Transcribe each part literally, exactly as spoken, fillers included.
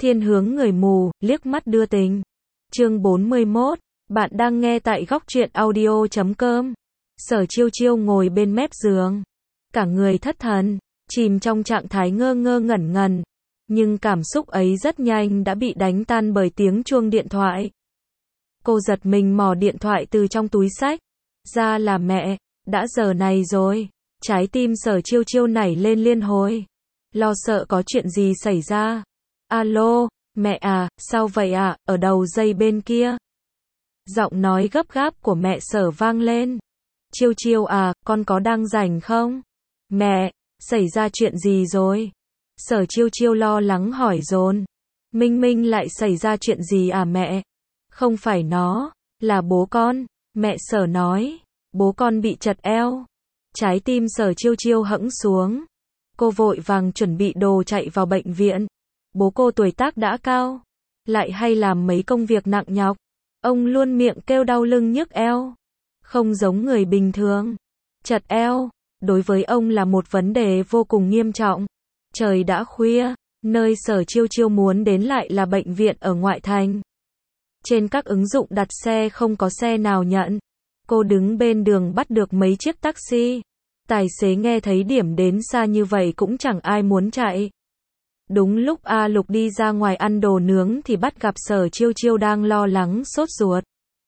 Thiên hướng người mù, liếc mắt đưa tình. Chương bốn mươi mốt, bạn đang nghe tại góc truyện audio chấm com. Sở Chiêu Chiêu ngồi bên mép giường, cả người thất thần, chìm trong trạng thái ngơ ngơ ngẩn ngẩn, nhưng cảm xúc ấy rất nhanh đã bị đánh tan bởi tiếng chuông điện thoại. Cô giật mình mò điện thoại từ trong túi xách ra, là mẹ. Đã giờ này rồi. Trái tim Sở Chiêu Chiêu nảy lên liên hồi, lo sợ có chuyện gì xảy ra. Alo, mẹ à, sao vậy ạ? À? Ở đầu dây bên kia, giọng nói gấp gáp của mẹ Sở vang lên. Chiêu Chiêu à, con có đang rảnh không? Mẹ, xảy ra chuyện gì rồi? Sở Chiêu Chiêu lo lắng hỏi dồn. Minh Minh lại xảy ra chuyện gì à mẹ? Không phải nó, là bố con. Mẹ Sở nói, bố con bị trật eo. Trái tim Sở Chiêu Chiêu hẫng xuống. Cô vội vàng chuẩn bị đồ chạy vào bệnh viện. Bố cô tuổi tác đã cao, lại hay làm mấy công việc nặng nhọc. Ông luôn miệng kêu đau lưng nhức eo, không giống người bình thường. Trật eo, đối với ông là một vấn đề vô cùng nghiêm trọng. Trời đã khuya, nơi Sở Chiêu Chiêu muốn đến lại là bệnh viện ở ngoại thành. Trên các ứng dụng đặt xe không có xe nào nhận. Cô đứng bên đường bắt được mấy chiếc taxi. Tài xế nghe thấy điểm đến xa như vậy cũng chẳng ai muốn chạy. Đúng lúc A Lục đi ra ngoài ăn đồ nướng thì bắt gặp Sở Chiêu Chiêu đang lo lắng sốt ruột.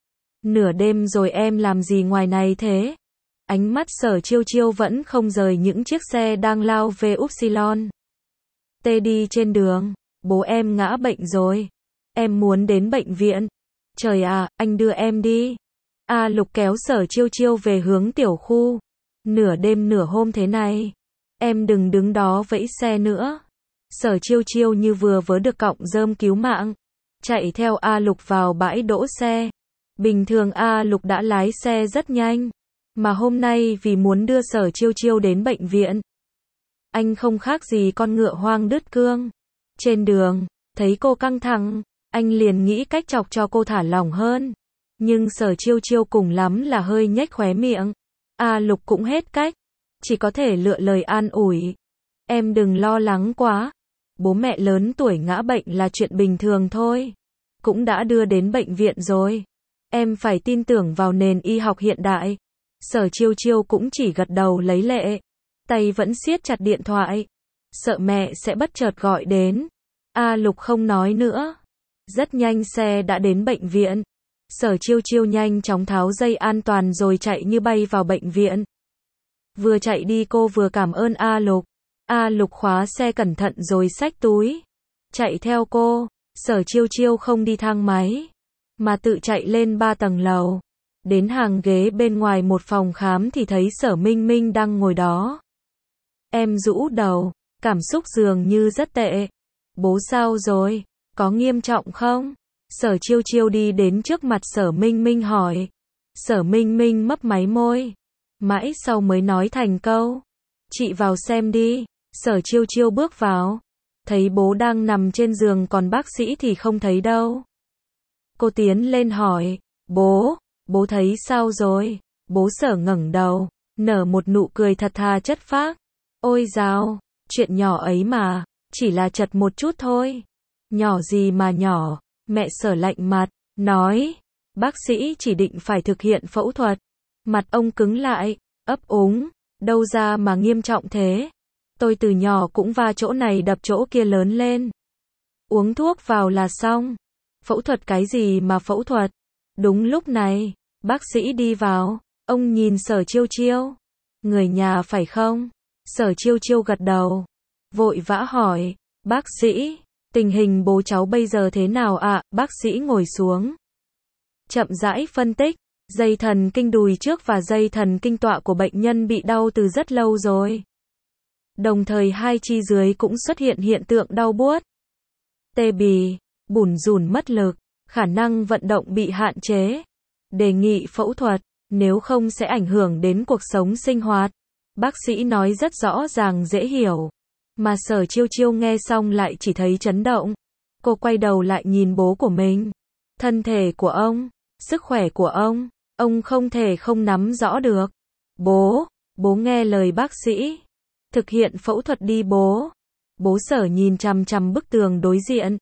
Nửa đêm rồi em làm gì ngoài này thế? Ánh mắt Sở Chiêu Chiêu vẫn không rời những chiếc xe đang lao về Upsilon. Tê đi trên đường, bố em ngã bệnh rồi. Em muốn đến bệnh viện. Trời à, anh đưa em đi. A Lục kéo Sở Chiêu Chiêu về hướng tiểu khu. Nửa đêm nửa hôm thế này, em đừng đứng đó vẫy xe nữa. Sở Chiêu Chiêu như vừa vớ được cọng rơm cứu mạng, chạy theo A Lục vào bãi đỗ xe. Bình thường A Lục đã lái xe rất nhanh, mà hôm nay vì muốn đưa Sở Chiêu Chiêu đến bệnh viện, anh không khác gì con ngựa hoang đứt cương. Trên đường, thấy cô căng thẳng, anh liền nghĩ cách chọc cho cô thả lỏng hơn. Nhưng Sở Chiêu Chiêu cùng lắm là hơi nhếch khóe miệng. A Lục cũng hết cách, chỉ có thể lựa lời an ủi. Em đừng lo lắng quá. Bố mẹ lớn tuổi ngã bệnh là chuyện bình thường thôi. Cũng đã đưa đến bệnh viện rồi. Em phải tin tưởng vào nền y học hiện đại. Sở Chiêu Chiêu cũng chỉ gật đầu lấy lệ. Tay vẫn siết chặt điện thoại. Sợ mẹ sẽ bất chợt gọi đến. A Lục không nói nữa. Rất nhanh xe đã đến bệnh viện. Sở Chiêu Chiêu nhanh chóng tháo dây an toàn rồi chạy như bay vào bệnh viện. Vừa chạy đi cô vừa cảm ơn A Lục. A Lục khóa xe cẩn thận rồi xách túi, chạy theo cô. Sở Chiêu Chiêu không đi thang máy, mà tự chạy lên ba tầng lầu. Đến hàng ghế bên ngoài một phòng khám thì thấy Sở Minh Minh đang ngồi đó. Em rũ đầu, cảm xúc dường như rất tệ. Bố sao rồi? Có nghiêm trọng không? Sở Chiêu Chiêu đi đến trước mặt Sở Minh Minh hỏi. Sở Minh Minh mấp máy môi, mãi sau mới nói thành câu. Chị vào xem đi. Sở Chiêu Chiêu bước vào, thấy bố đang nằm trên giường còn bác sĩ thì không thấy đâu. Cô tiến lên hỏi, bố, bố thấy sao rồi? Bố Sở ngẩng đầu, nở một nụ cười thật thà chất phác. Ôi dào, chuyện nhỏ ấy mà, chỉ là chật một chút thôi. Nhỏ gì mà nhỏ? Mẹ Sở lạnh mặt, nói, bác sĩ chỉ định phải thực hiện phẫu thuật. Mặt ông cứng lại, ấp úng, đâu ra mà nghiêm trọng thế? Tôi từ nhỏ cũng va chỗ này đập chỗ kia lớn lên. Uống thuốc vào là xong. Phẫu thuật cái gì mà phẫu thuật? Đúng lúc này, bác sĩ đi vào. Ông nhìn Sở Chiêu Chiêu. Người nhà phải không? Sở Chiêu Chiêu gật đầu, vội vã hỏi, bác sĩ, tình hình bố cháu bây giờ thế nào ạ? À? Bác sĩ ngồi xuống, chậm rãi phân tích. Dây thần kinh đùi trước và dây thần kinh tọa của bệnh nhân bị đau từ rất lâu rồi. Đồng thời hai chi dưới cũng xuất hiện hiện tượng đau buốt, tê bì, bủn rủn mất lực, khả năng vận động bị hạn chế. Đề nghị phẫu thuật, nếu không sẽ ảnh hưởng đến cuộc sống sinh hoạt. Bác sĩ nói rất rõ ràng dễ hiểu. Mà Sở Chiêu Chiêu nghe xong lại chỉ thấy chấn động. Cô quay đầu lại nhìn bố của mình. Thân thể của ông, sức khỏe của ông, ông không thể không nắm rõ được. Bố, bố nghe lời bác sĩ. Thực hiện phẫu thuật đi bố. Bố Sở nhìn chằm chằm bức tường đối diện.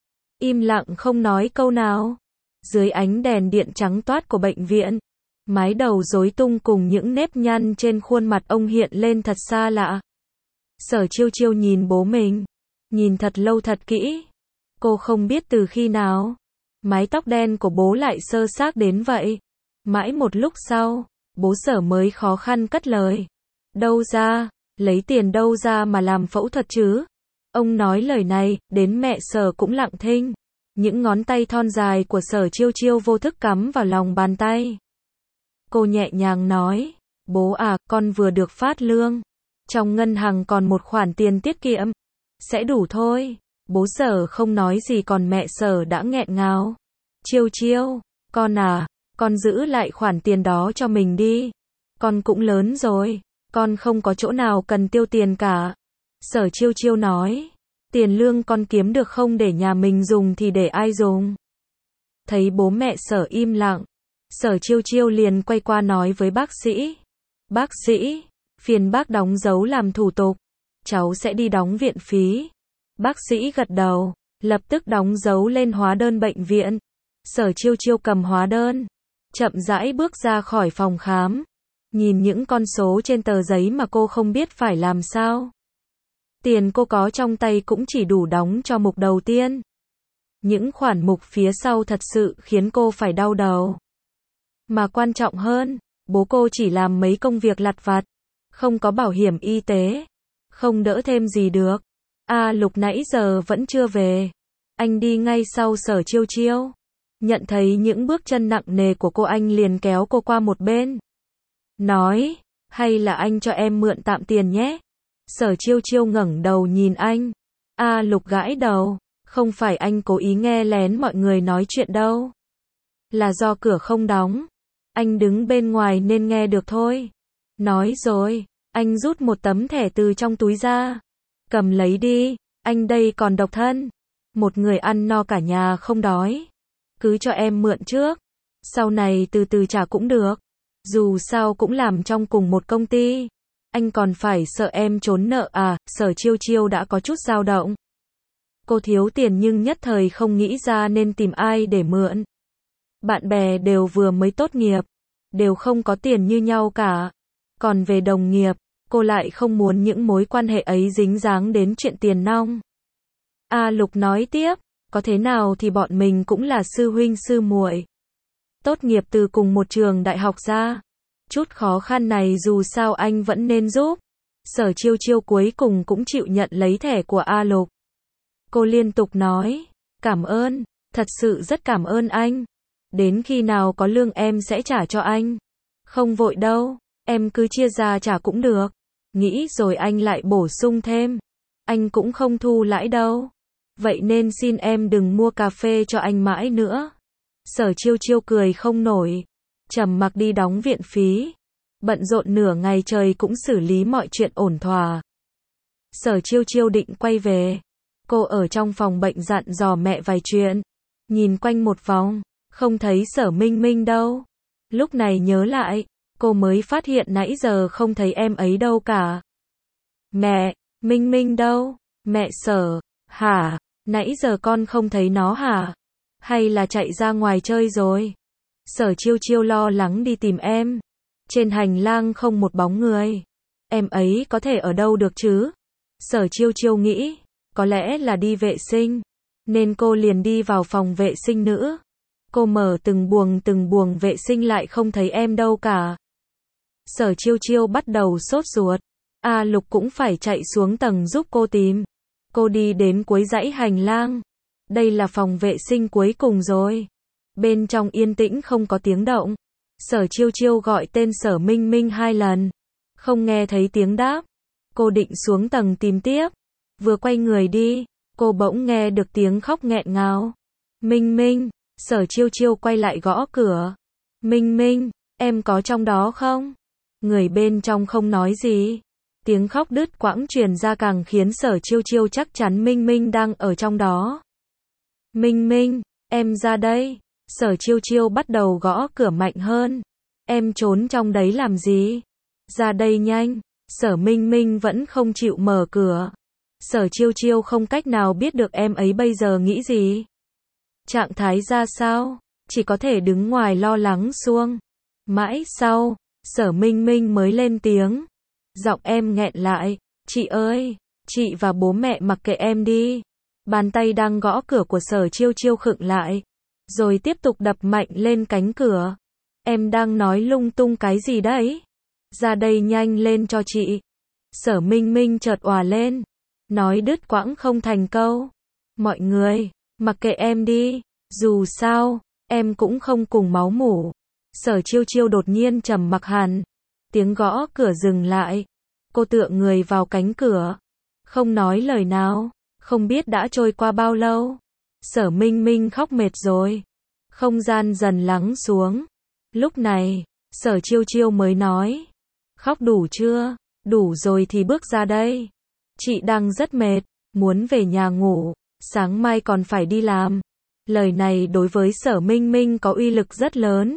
im lặng không nói câu nào. Dưới ánh đèn điện trắng toát của bệnh viện, mái đầu rối tung cùng những nếp nhăn trên khuôn mặt ông hiện lên thật xa lạ. Sở Chiêu Chiêu nhìn bố mình, nhìn thật lâu thật kỹ. Cô không biết từ khi nào, mái tóc đen của bố lại sơ xác đến vậy. Mãi một lúc sau, bố Sở mới khó khăn cất lời. Đâu ra, lấy tiền đâu ra mà làm phẫu thuật chứ? Ông nói lời này, đến mẹ Sở cũng lặng thinh. Những ngón tay thon dài của Sở Chiêu Chiêu vô thức cắm vào lòng bàn tay. Cô nhẹ nhàng nói, bố à, con vừa được phát lương. Trong ngân hàng còn một khoản tiền tiết kiệm. Sẽ đủ thôi. Bố Sở không nói gì còn mẹ Sở đã nghẹn ngào. Chiêu Chiêu, con à, con giữ lại khoản tiền đó cho mình đi. Con cũng lớn rồi, con không có chỗ nào cần tiêu tiền cả. Sở Chiêu Chiêu nói, tiền lương con kiếm được không để nhà mình dùng thì để ai dùng? Thấy bố mẹ Sở im lặng, Sở Chiêu Chiêu liền quay qua nói với bác sĩ. Bác sĩ, phiền bác đóng dấu làm thủ tục. Cháu sẽ đi đóng viện phí. Bác sĩ gật đầu, lập tức đóng dấu lên hóa đơn bệnh viện. Sở Chiêu Chiêu cầm hóa đơn, chậm rãi bước ra khỏi phòng khám. Nhìn những con số trên tờ giấy mà cô không biết phải làm sao. Tiền cô có trong tay cũng chỉ đủ đóng cho mục đầu tiên. Những khoản mục phía sau thật sự khiến cô phải đau đầu. Mà quan trọng hơn, bố cô chỉ làm mấy công việc lặt vặt, không có bảo hiểm y tế, không đỡ thêm gì được. A Lục nãy giờ vẫn chưa về. Anh đi ngay sau Sở Chiêu Chiêu. Nhận thấy những bước chân nặng nề của cô, anh liền kéo cô qua một bên. Nói, hay là anh cho em mượn tạm tiền nhé. Sở Chiêu Chiêu ngẩng đầu nhìn anh. A Lục gãi đầu, không phải anh cố ý nghe lén mọi người nói chuyện đâu. Là do cửa không đóng. Anh đứng bên ngoài nên nghe được thôi. Nói rồi, anh rút một tấm thẻ từ trong túi ra. Cầm lấy đi, anh đây còn độc thân. Một người ăn no cả nhà không đói. Cứ cho em mượn trước. Sau này từ từ trả cũng được. Dù sao cũng làm trong cùng một công ty. Anh còn phải sợ em trốn nợ à? Sở Chiêu Chiêu đã có chút dao động. Cô thiếu tiền nhưng nhất thời không nghĩ ra nên tìm ai để mượn. Bạn bè đều vừa mới tốt nghiệp, đều không có tiền như nhau cả. Còn về đồng nghiệp, cô lại không muốn những mối quan hệ ấy dính dáng đến chuyện tiền nong. A Lục nói tiếp, có thế nào thì bọn mình cũng là sư huynh sư muội. Tốt nghiệp từ cùng một trường đại học ra. Chút khó khăn này dù sao anh vẫn nên giúp. Sở Chiêu Chiêu cuối cùng cũng chịu nhận lấy thẻ của A Lục. Cô liên tục nói, cảm ơn, thật sự rất cảm ơn anh. Đến khi nào có lương em sẽ trả cho anh. Không vội đâu, em cứ chia ra trả cũng được. Nghĩ rồi anh lại bổ sung thêm. Anh cũng không thu lãi đâu. Vậy nên xin em đừng mua cà phê cho anh mãi nữa. Sở Chiêu Chiêu cười không nổi. Trầm mặc đi đóng viện phí. Bận rộn nửa ngày trời cũng xử lý mọi chuyện ổn thỏa. Sở Chiêu Chiêu định quay về. Cô ở trong phòng bệnh dặn dò mẹ vài chuyện. Nhìn quanh một vòng, không thấy Sở Minh Minh đâu. Lúc này nhớ lại, cô mới phát hiện nãy giờ không thấy em ấy đâu cả. Mẹ, Minh Minh đâu? Mẹ Sở, hả? Nãy giờ con không thấy nó hả? Hay là chạy ra ngoài chơi rồi? Sở Chiêu Chiêu lo lắng đi tìm em. Trên hành lang không một bóng người. Em ấy có thể ở đâu được chứ? Sở Chiêu Chiêu nghĩ, có lẽ là đi vệ sinh. Nên cô liền đi vào phòng vệ sinh nữ. Cô mở từng buồng từng buồng vệ sinh lại không thấy em đâu cả. Sở Chiêu Chiêu bắt đầu sốt ruột. A Lục cũng phải chạy xuống tầng giúp cô tìm. Cô đi đến cuối dãy hành lang. Đây là phòng vệ sinh cuối cùng rồi. Bên trong yên tĩnh không có tiếng động. Sở Chiêu Chiêu gọi tên Sở Minh Minh hai lần. Không nghe thấy tiếng đáp. Cô định xuống tầng tìm tiếp. Vừa quay người đi, cô bỗng nghe được tiếng khóc nghẹn ngào. Minh Minh, Sở Chiêu Chiêu quay lại gõ cửa. Minh Minh, em có trong đó không? Người bên trong không nói gì. Tiếng khóc đứt quãng truyền ra càng khiến Sở Chiêu Chiêu chắc chắn Minh Minh đang ở trong đó. Minh Minh, em ra đây. Sở Chiêu Chiêu bắt đầu gõ cửa mạnh hơn. Em trốn trong đấy làm gì? Ra đây nhanh. Sở Minh Minh vẫn không chịu mở cửa. Sở Chiêu Chiêu không cách nào biết được em ấy bây giờ nghĩ gì. Trạng thái ra sao? Chỉ có thể đứng ngoài lo lắng xuông. Mãi sau, Sở Minh Minh mới lên tiếng. Giọng em nghẹn lại. Chị ơi, chị và bố mẹ mặc kệ em đi. Bàn tay đang gõ cửa của Sở Chiêu Chiêu khựng lại. Rồi tiếp tục đập mạnh lên cánh cửa. Em đang nói lung tung cái gì đấy? Ra đây nhanh lên cho chị. Sở Minh Minh chợt òa lên. Nói đứt quãng không thành câu. Mọi người, mặc kệ em đi. Dù sao, em cũng không cùng máu mủ. Sở Chiêu Chiêu đột nhiên trầm mặc hẳn. Tiếng gõ cửa dừng lại. Cô tựa người vào cánh cửa. Không nói lời nào. Không biết đã trôi qua bao lâu. Sở Minh Minh khóc mệt rồi. Không gian dần lắng xuống. Lúc này, Sở Chiêu Chiêu mới nói. Khóc đủ chưa? Đủ rồi thì bước ra đây. Chị đang rất mệt, muốn về nhà ngủ, sáng mai còn phải đi làm. Lời này đối với Sở Minh Minh có uy lực rất lớn.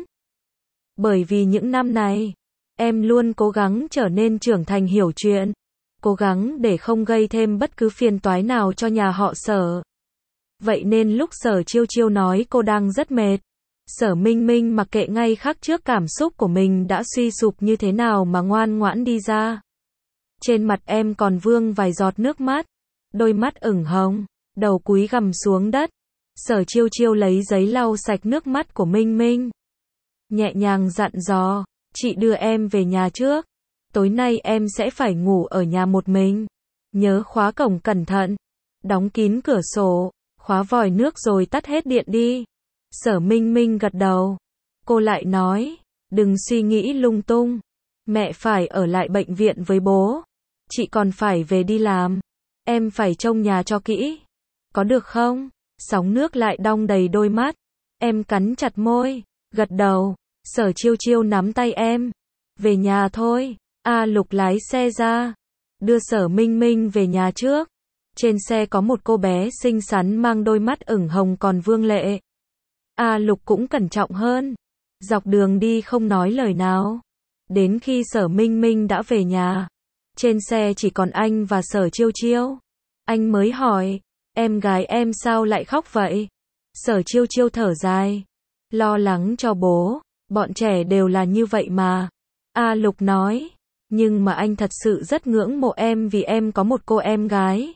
Bởi vì những năm này, em luôn cố gắng trở nên trưởng thành hiểu chuyện. Cố gắng để không gây thêm bất cứ phiền toái nào cho nhà họ Sở. Vậy nên lúc Sở Chiêu Chiêu nói cô đang rất mệt, Sở Minh Minh mặc kệ ngay khắc trước cảm xúc của mình đã suy sụp như thế nào mà ngoan ngoãn đi ra. Trên mặt em còn vương vài giọt nước mắt, đôi mắt ửng hồng, đầu cúi gằm xuống đất. Sở Chiêu Chiêu lấy giấy lau sạch nước mắt của Minh Minh. Nhẹ nhàng dặn dò, chị đưa em về nhà trước. Tối nay em sẽ phải ngủ ở nhà một mình. Nhớ khóa cổng cẩn thận, đóng kín cửa sổ, khóa vòi nước rồi tắt hết điện đi. Sở Minh Minh gật đầu. Cô lại nói, đừng suy nghĩ lung tung. Mẹ phải ở lại bệnh viện với bố. Chị còn phải về đi làm. Em phải trông nhà cho kỹ. Có được không? Sóng nước lại đong đầy đôi mắt. Em cắn chặt môi, gật đầu. Sở Chiêu Chiêu nắm tay em. Về nhà thôi. A Lục lái xe ra, đưa Sở Minh Minh về nhà trước. Trên xe có một cô bé xinh xắn mang đôi mắt ửng hồng còn vương lệ. A Lục cũng cẩn trọng hơn. Dọc đường đi không nói lời nào. Đến khi Sở Minh Minh đã về nhà, trên xe chỉ còn anh và Sở Chiêu Chiêu. Anh mới hỏi, em gái em sao lại khóc vậy? Sở Chiêu Chiêu thở dài, lo lắng cho bố, bọn trẻ đều là như vậy mà. A Lục nói, nhưng mà anh thật sự rất ngưỡng mộ em vì em có một cô em gái.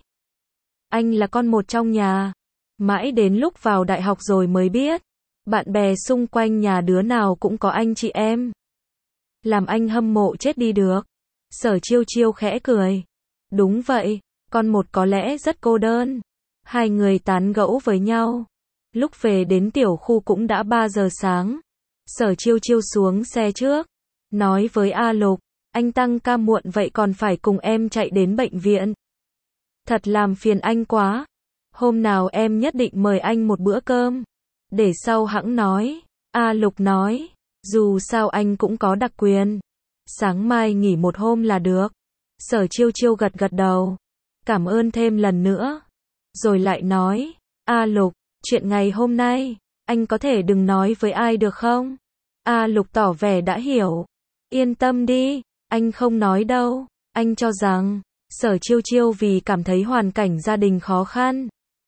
Anh là con một trong nhà. Mãi đến lúc vào đại học rồi mới biết, bạn bè xung quanh nhà đứa nào cũng có anh chị em. Làm anh hâm mộ chết đi được. Sở Chiêu Chiêu khẽ cười. Đúng vậy, con một có lẽ rất cô đơn. Hai người tán gẫu với nhau. Lúc về đến tiểu khu cũng đã ba giờ sáng. Sở Chiêu Chiêu xuống xe trước, nói với A Lục, anh tăng ca muộn vậy còn phải cùng em chạy đến bệnh viện. Thật làm phiền anh quá. Hôm nào em nhất định mời anh một bữa cơm. Để sau hẵng nói. A Lục nói, dù sao anh cũng có đặc quyền. Sáng mai nghỉ một hôm là được. Sở Chiêu Chiêu gật gật đầu. Cảm ơn thêm lần nữa. Rồi lại nói, A Lục, chuyện ngày hôm nay, anh có thể đừng nói với ai được không? A Lục tỏ vẻ đã hiểu. Yên tâm đi, anh không nói đâu. Anh cho rằng, Sở Chiêu Chiêu vì cảm thấy hoàn cảnh gia đình khó khăn,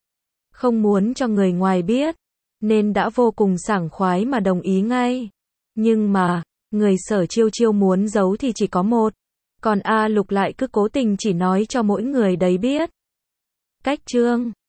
không muốn cho người ngoài biết, nên đã vô cùng sảng khoái mà đồng ý ngay. Nhưng mà, người Sở Chiêu Chiêu muốn giấu thì chỉ có một. Còn A Lục lại cứ cố tình chỉ nói cho mỗi người đấy biết. Cách chương